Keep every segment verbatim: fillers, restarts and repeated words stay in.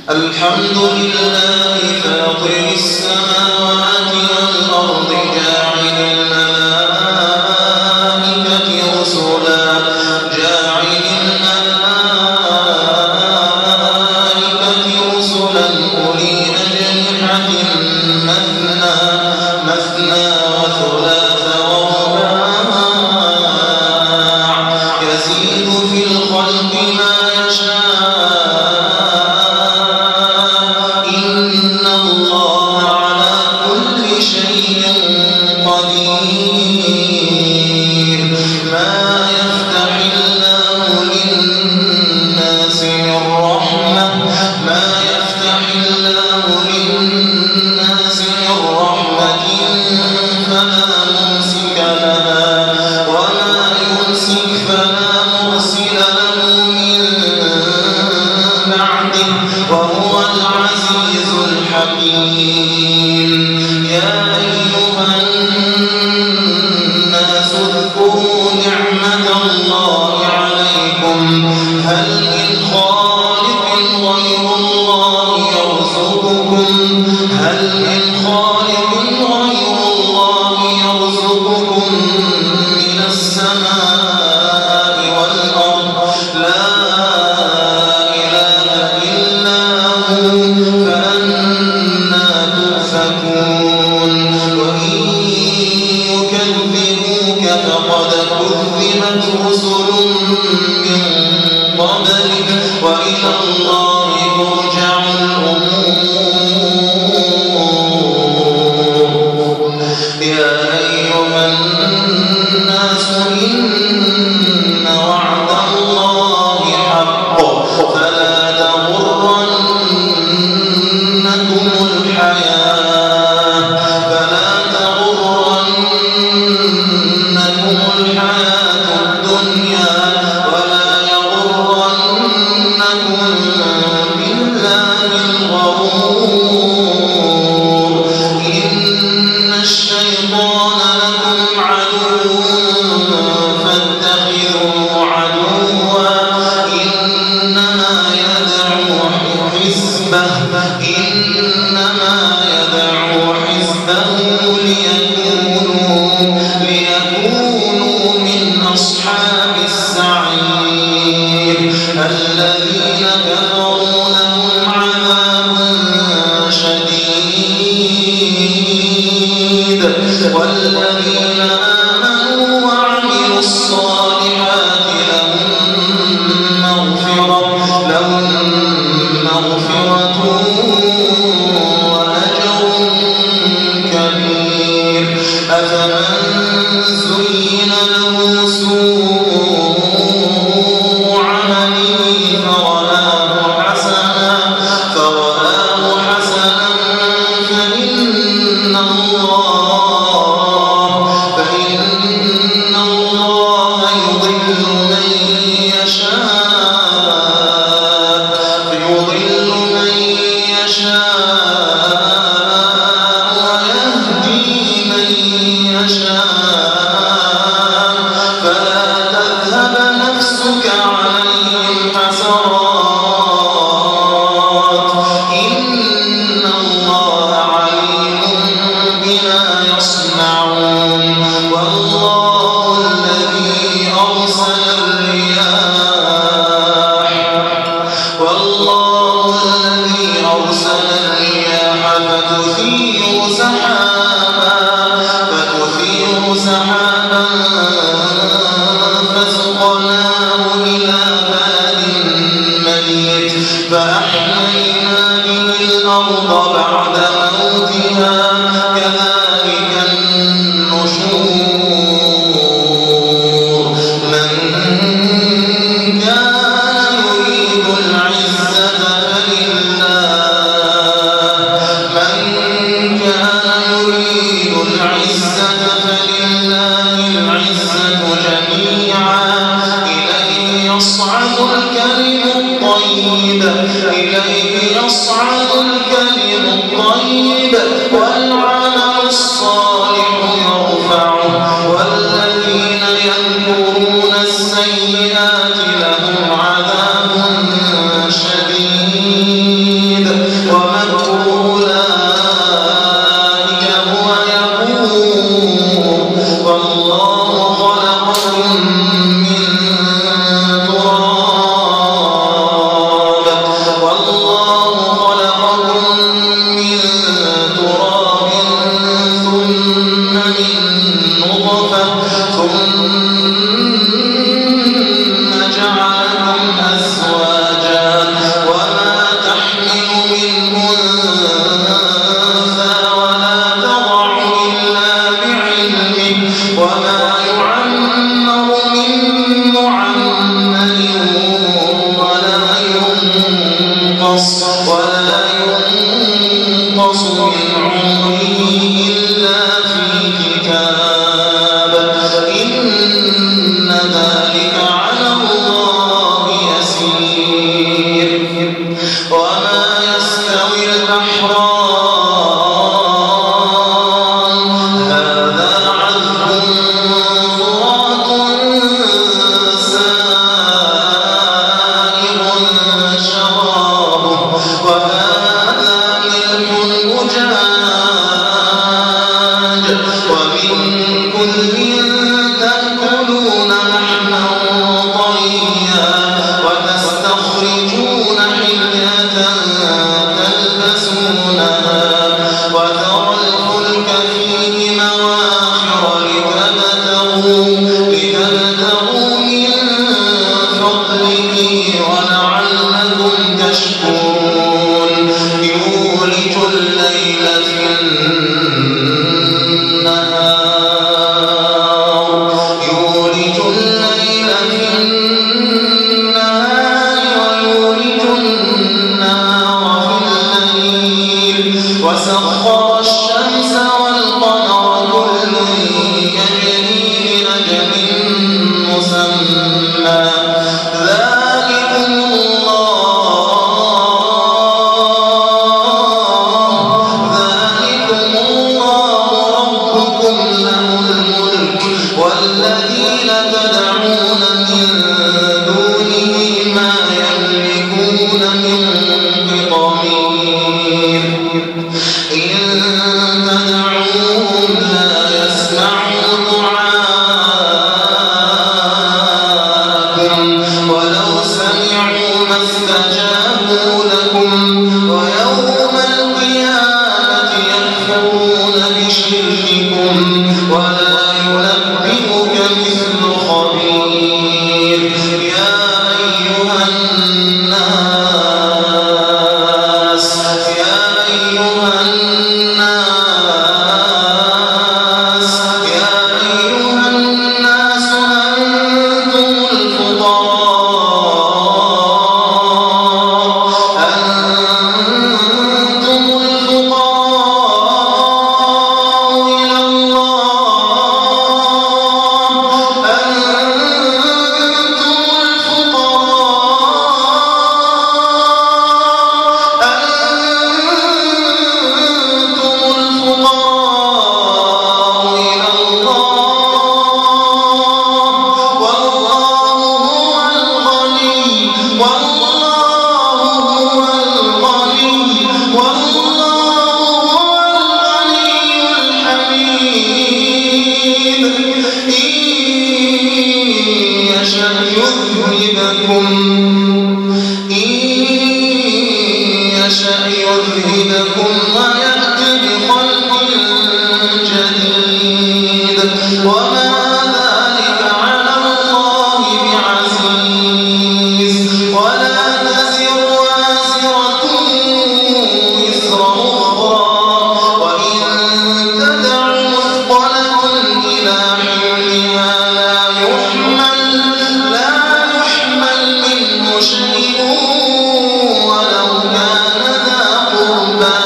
الحمد لله فاطر السماوات والأرض جاعل الملائكة رسلا جاعل الملائكة رسلا أولي أجنحة مثنى مثنى وثلاث ورباع يزيد في الخلق ما السيئات لهم عذاب شديد ينقص ولا ينقص من عمره إلا في كتاب إن ذلك على الله يسير وما يستوي البحران هذا عذب فرات سائغ شرابه وهذا ملح أجاج ومن كل تأكلون لحما طريا وتستخرجون حلية تلبسونها وترى الفلك فيه مواخر لتبتغوا لتبتغوا من فضله ولعلكم تشكرون يولج الليل في النهار يولج الليل في النهار ويولج النهار في الليل وسخر الشمس والقمر كل يجري لأجل مسمى ذلكم الله ذلكم الله ربكم له الملك والذين تدعون من دونه ما يملكون من قطمير إن تدعوهم لا يسمعوا دعاءكم ولو سمعوا ما استجابوا لكم ويوم القيامة يكفرون بشرككم ولا ينبئك مثل خبير يا أيها الناس يا أيها الناس يا أيها الناس أنتم الفقراء أنتم الفقراء إلى الله أنتم الفقراء أنتم الفقراء إلى الله والله هو الغني والله هو الغني والله هو الغني الحميد إن يشأ يذهبكم إن يشأ يذهبكم ويأتي بخلق جديد وما ذلك على الله بعزيز ولا تزر وازرة وزر أخرى وإن تدع مثقلة إلى حملها لا يحمل لا يحمل منه شيء ولو كان ذا قربى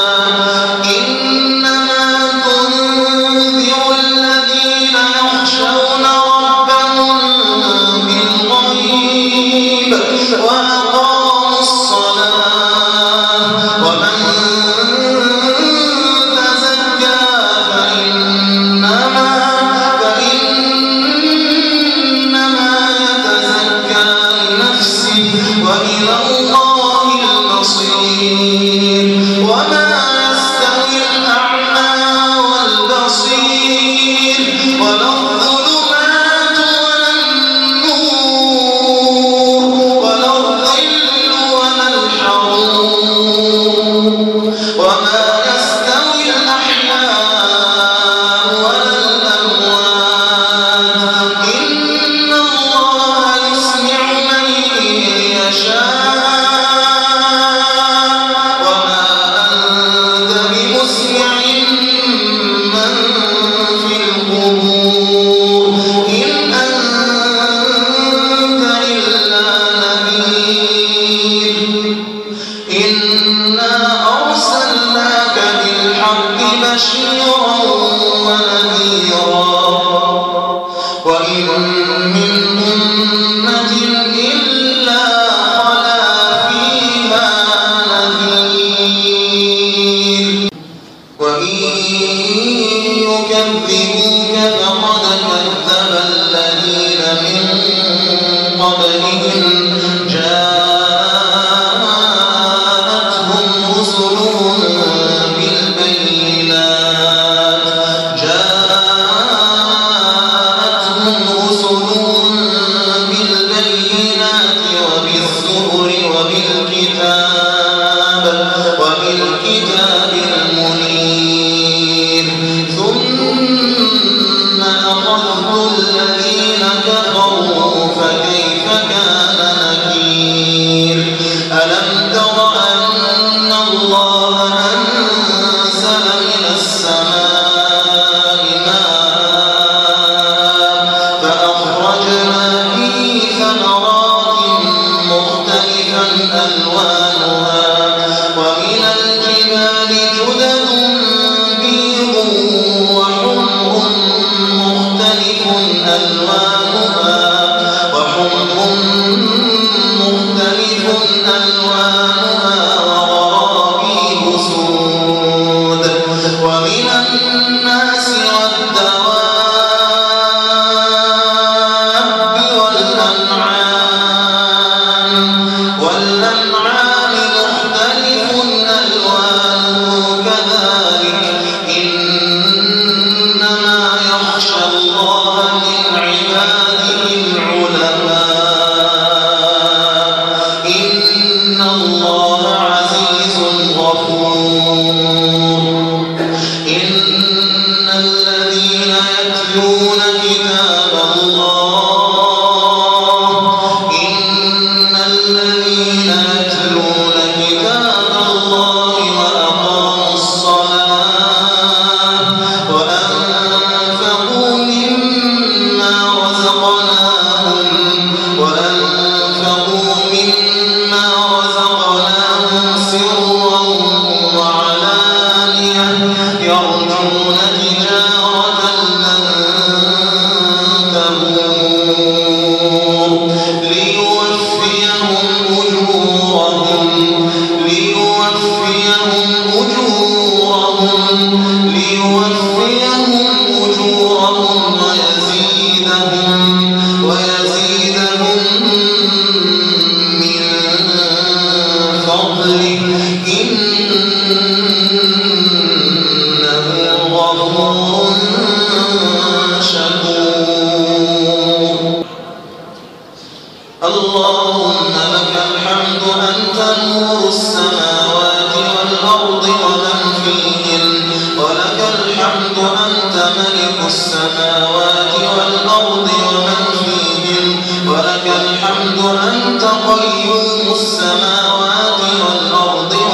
إنما تنذر الذين يخشون ربهم بالغيب وأقاموا الصلاة ومن تزكى فإنما فإنما يتزكى لنفسه وإلى الله المصير وما يستوي الأعمى والبصير ولا الظلمات ولا النور ولا الظل ولا الحرور وما يستوي الأحياء ولا الأموات إن الله يسمع من يشاء وما إنا أرسلناك بالحق بشيرا ونذيرا وإن من أمة إلا خلا فيها نذير وإن يكذبوك فقد كذب الذين من قبلهم جاءتهم رسلهم بالبينات جاءتهم رسلهم بالبينات وبالزبر وبالكتاب وبالكتاب المنير ثم أخذت الذين كفروا فكيف كان نكير ألم تر أن الله أنزل من السماء ماء فأخرجنا به ثمرات مختلفا ألوانها ومن الجبال جدد بيض وحمر مختلف ألوانها وحمر مختلف ألوانها وغرابيب سود ومن الناس والدواب والأنعام والأنعام مختلف ألوانه كذلك إنما يخشى الله من عباده العلماء إن الله عزيز غفور إن الذين يتلون كتاب الله إن الذين يتلون كتاب الله وأقاموا الصلاة وأنفقوا مما رزقناهم وأنفقوا مما رزقناهم سرا وعلانية يرجون تجارة لن تبور ليوفيهم أجورهم ليوفيهم أجورهم ليوفيهم أجورهم ويزيدهم ويزيدهم من فضله إنه غفور شكور اللهم لك الحمد أنت نور السماوات والأرض ومن فيهن ولك الحمد أنت ملك السماوات والأرض ومن فيهن ولك الحمد أنت قيوم السماوات والأرض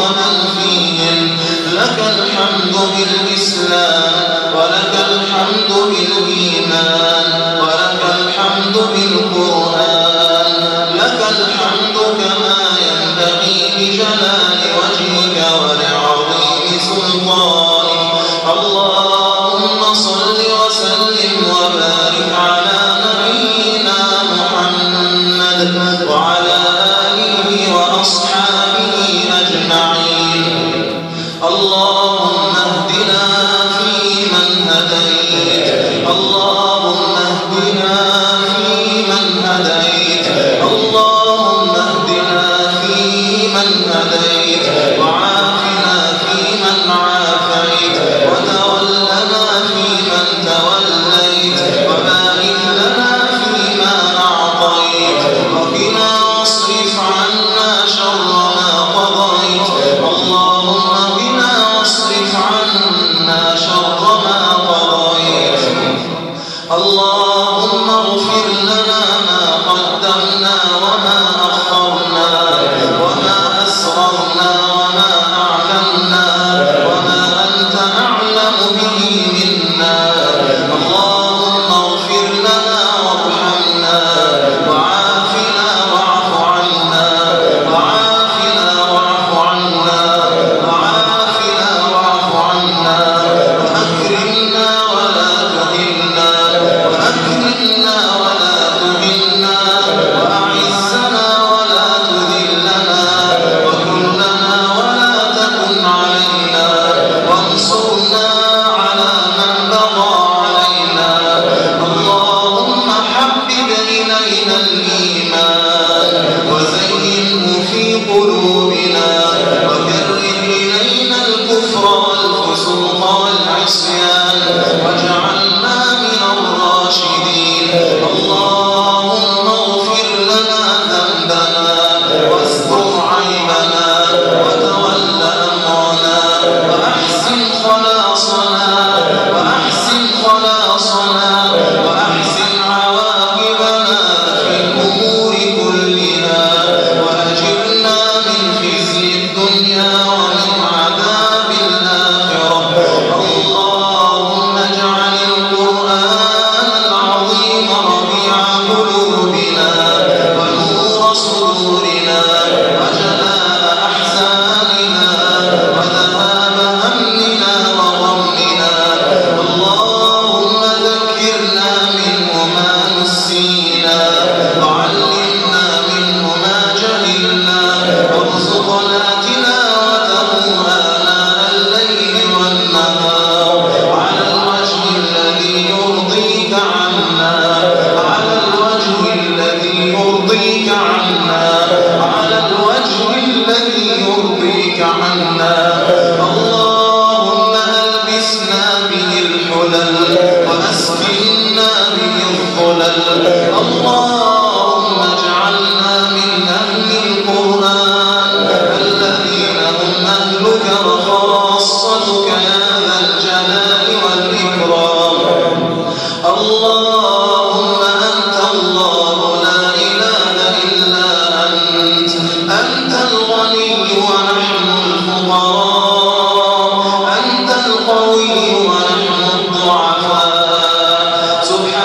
الفقراء أنت القوي ونحن الضعفاء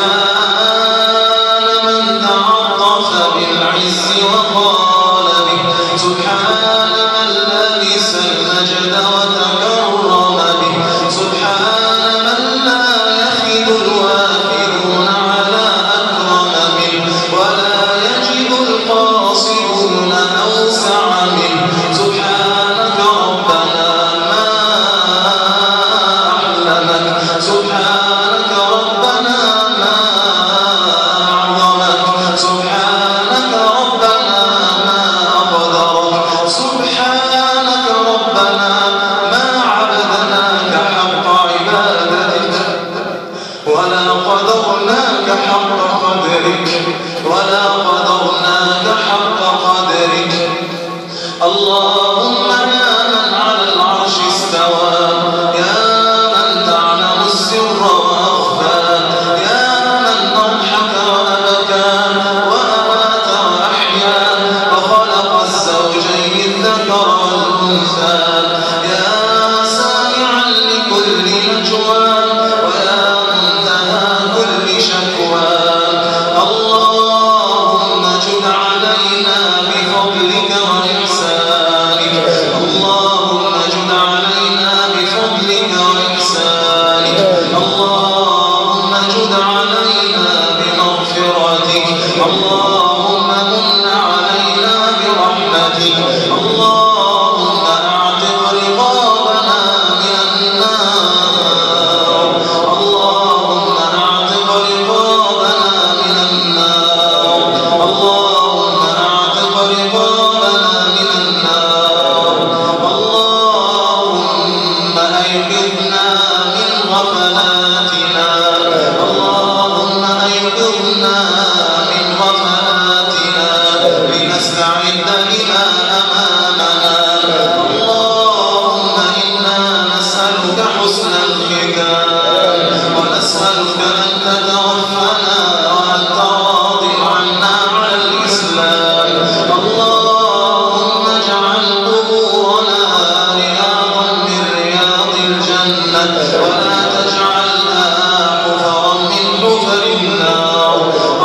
سبحان من تعطف بالعز وقال به سبحان من لبس المجد وتكرم به سبحان من لا يفد الوافدون على أكرم منه ولا يجد القاصدون أوسع منه سبحانك ربنا ما أحلمك سبحانك ربنا ما أعظمك سبحانك ربنا ما أقدرك سبحانك ربنا ما عبدناك حق عبادتك ولا قدرناك حق قدرك ولا قدرناك حق قدرك اللهم يا من على العرش استوى يا من تعلم السر وأخفى يا من أضحك وأبكى وأمات وأحيا وخلق الزوجين الذكر والأنثى يا سامعا لكل نجوى ويا منتهى كل شكوى اللهم جد علينا بفضلك وإحسانك اللهم جد علينا بفضلك وإحسانك اللهم جد علينا بمغفرتك اللهم من علينا برحمتك اللهم أعتق رقابنا من النار اللهم أعتق رقابنا من النار اللهم أعتق رقابنا من النار اللهم أيقظنا من غفلاتنا اللهم أيقظنا من غفلاتنا لنستعد لما أمامنا اللهم إنا نسألك حسن الختام ونسألك أن تتوفنا وأنت راض عنا على الإسلام اللهم اجعل قبورنا رياضا من رياض الجنة ولا تجعلها حفرا من حفر النار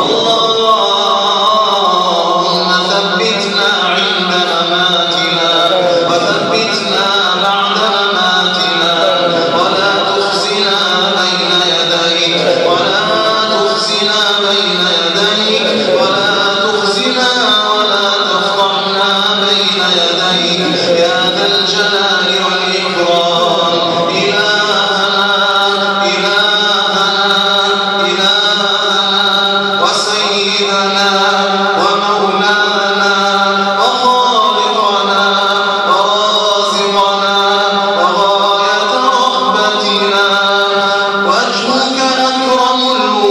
اللهم ثبتنا عند مماتنا وثبتنا بعد مماتنا ولا تخزنا بين يديك ولا تخزنا بين يديك ولا تخزنا ولا تفضحنا بين يديك يا ذا الجلال والإكرام إلهنا إلهنا إلهنا وسيدنا ومولانا وخالقنا ورازقنا وغاية رغبتنا وجهك أكرم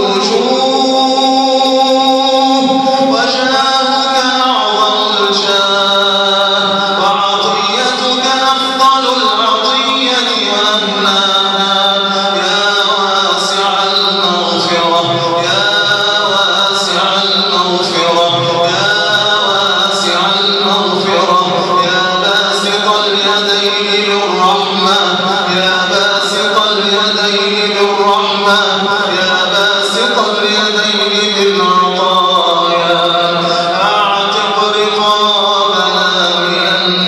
الوجوه وجناحك أعظم الجاه وعطيتك أفضل العطية وأغناها يا واسع المغفرة يا واسع المغفرة يا واسع المغفرة يا باسط اليدين بالرحمة يا باسط اليدين بالرحمة يا باسط اليدين بالعطايا أعتق رقابنا من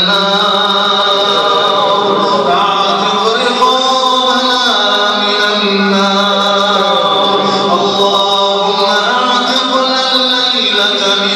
النار أعتق رقابنا من النار اللهم أعتقنا الليلة من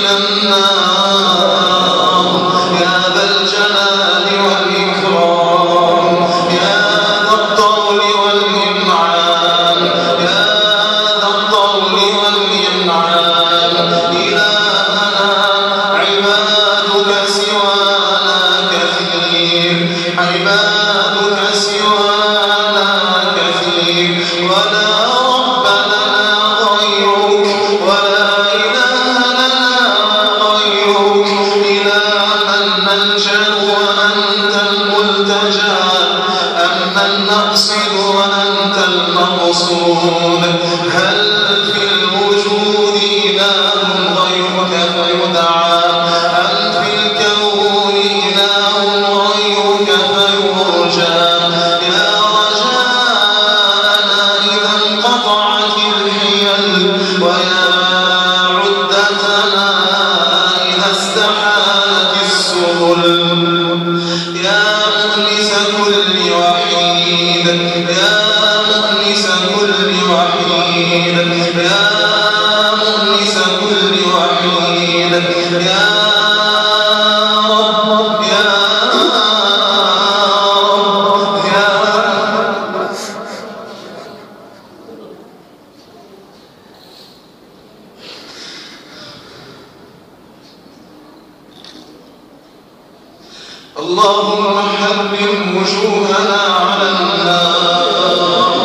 النار يا ذا الجلال والإكرام يا ذا الطول والإمعان يا ذا الطول والإمعان إلهنا عبادك سوانا كثير عبادك سوانا كثير ولا رب لنا غيرك ولا إله لنا غيرك إلى من نلجأ وأنت الملتجأ أمن نقصد وأنت المقصود هل في الوجود إله غيرك فيدعى هل في الكون إله غيرك فيدعى اللهم حرم وجوهنا على النار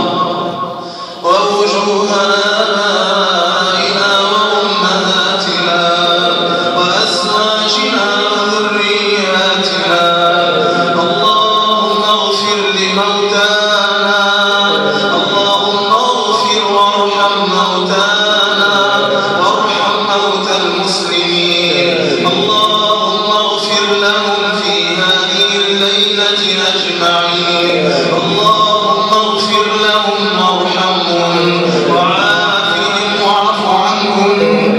ووجوه آبائنا وأمهاتنا وأزواجنا وذرياتنا. اللهم اغفر لموتانا، اللهم اغفر وارحم موتانا وارحم موتى المسلمين. اللهم اغفر لهم في هذه الليلة أجمعين. اللهم اغفر لهم وارحمهم وعافهم واعف عنهم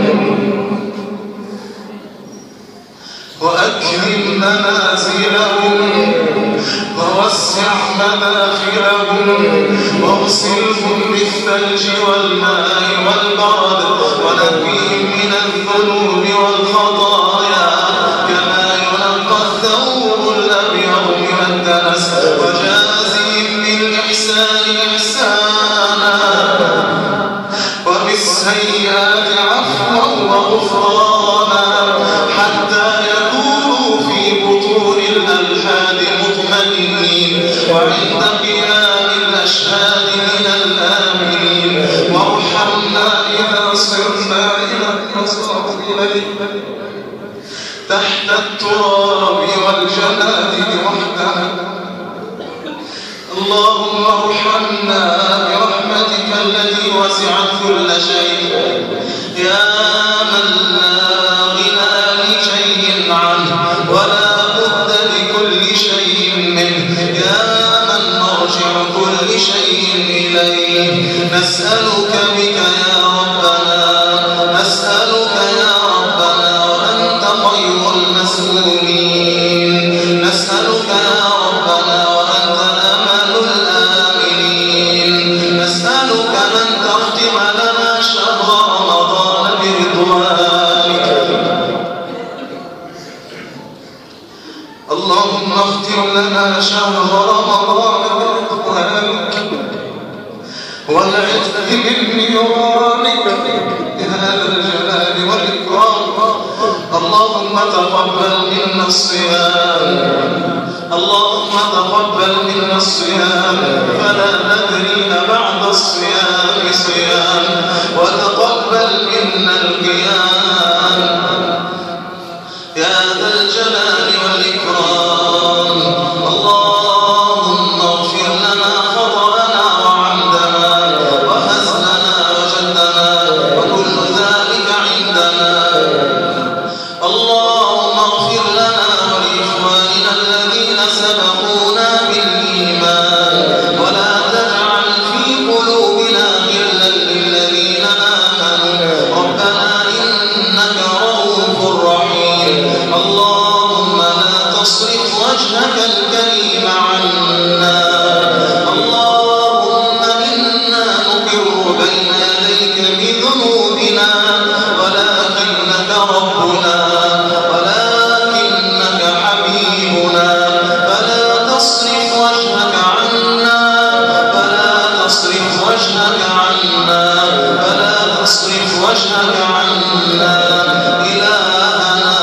وأكرم منازلهم ووسع مداخلهم واغسلهم بالثلج والماء والبرد ونقيهم من الذنوب والخطايا كما ينقى الثوب الأبيض من الدنس، وجازهم بالإحسان إحسانا وبالسيئات عفوا وغفرانا حتى يكونوا في بطون الألحاد مطمئنين وعند قيام الأشهاد من الآمنين. وارحمنا إذا صرنا إلى المصاف إليه تحت التراب والجنادل وحدها. اللهم ارحمنا برحمتك التي وسعت كل شيء، يا من لا غنى لشيء عنه ولا بد لكل شيء منه، يا من مرجع كل شيء إليه. نسألك بك يا ربنا، نسألك يا ربنا وأنت خير المسؤولين، نسألك يا ربنا وأنت أمل الآمنين، نسألك أن تختم لنا شهر رمضان برضوانك. اللهم اختم لنا شهر رمضان برضوانك والعتق من نيرانك يا ذا الجلال والإكرام. اللهم تقبل منا الصيام، اللهم تقبل منا الصيام فلا ندري بعد الصيام صيام، وتقبل منا القيام يا ذا الجلال والإكرام. اللهم اغفر لنا خطأنا وعمدنا وهزلنا وجدنا وكل ذلك عندنا. اللهم اغفر لنا ولإخواننا الذين سبقونا بالإيمان ولا تجعل في قلوبنا غلا للذين آمنوا ربنا إنك رؤوف رحيم. اللهم لا تصرف وجهك الكريم عنا. اللهم إنا نقر بين يديك بذنوبنا ولكنك ربنا ولكنك حبيبنا، فلا تصرف وجهك عنا، فلا تصرف وجهك عنا، فلا تصرف وجهك عنا. إلهنا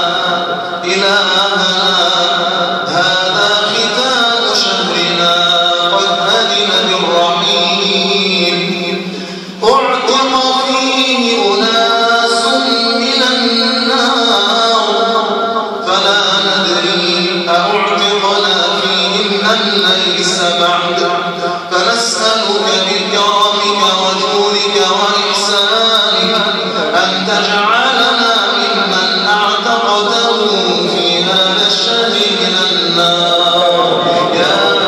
إلهنا هذا ختام شهرنا قد أذن بالرحيم، أعتق فيه أناس من النار فلا ندري أعتقنا فيهم أم ليس بعد، فنسألك بكرمك وجودك وإحسانك أن تجعلنا ممن أعتقته في هذا الشهر من النار يا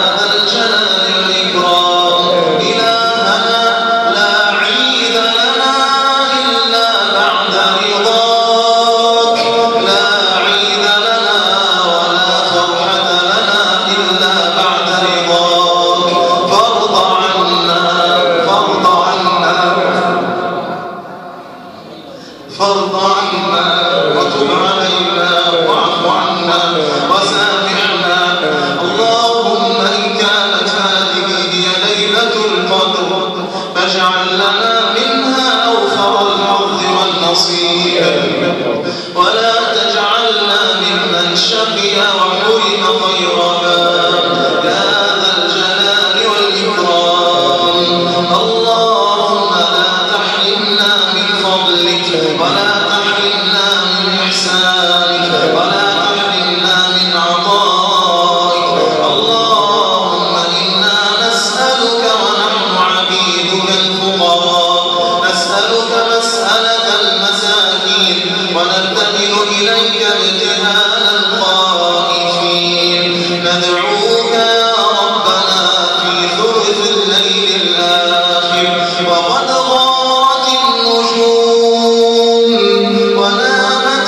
ندعوك يا ربنا في ثلث الليل الآخر وقد غارت النجوم ونامت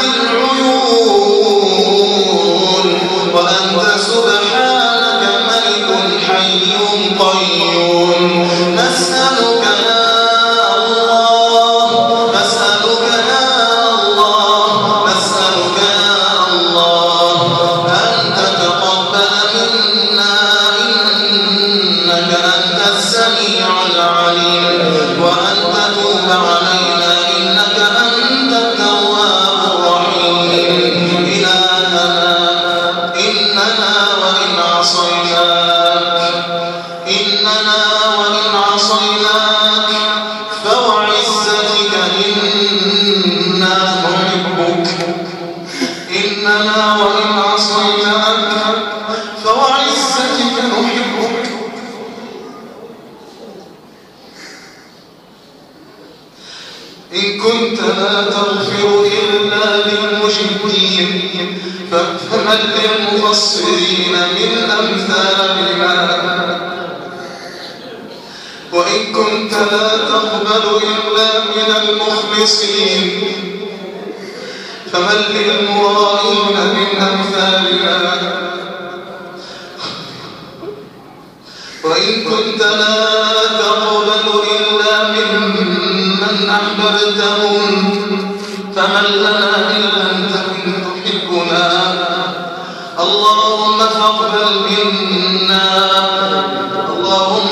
العيون وأنت سبحانك ملك حي قيوم نسألك يا الله نسألك يا الله نسألك يا الله أن تتقبل منا إنك أنت السميع العليم وأن تتوب علينا إنك أنت التواب الرحيم إلهنا إننا وإن عصيناك إننا وإن عصيناك فوعزتك إنا نحبك إننا وإن عصيناك فوعزتك نحبك إن كنت لا تغفر إلا للمشركين فمن للمقصرين من أمثالنا وإن كنت لا تقبل إلا من المخلصين فمن للمرائين من أمثالنا وإن كنت لا تقبل إلا ممن أحببتهم فمن لنا إن لم تكن تحبنا اللهم فاقبل منا اللهم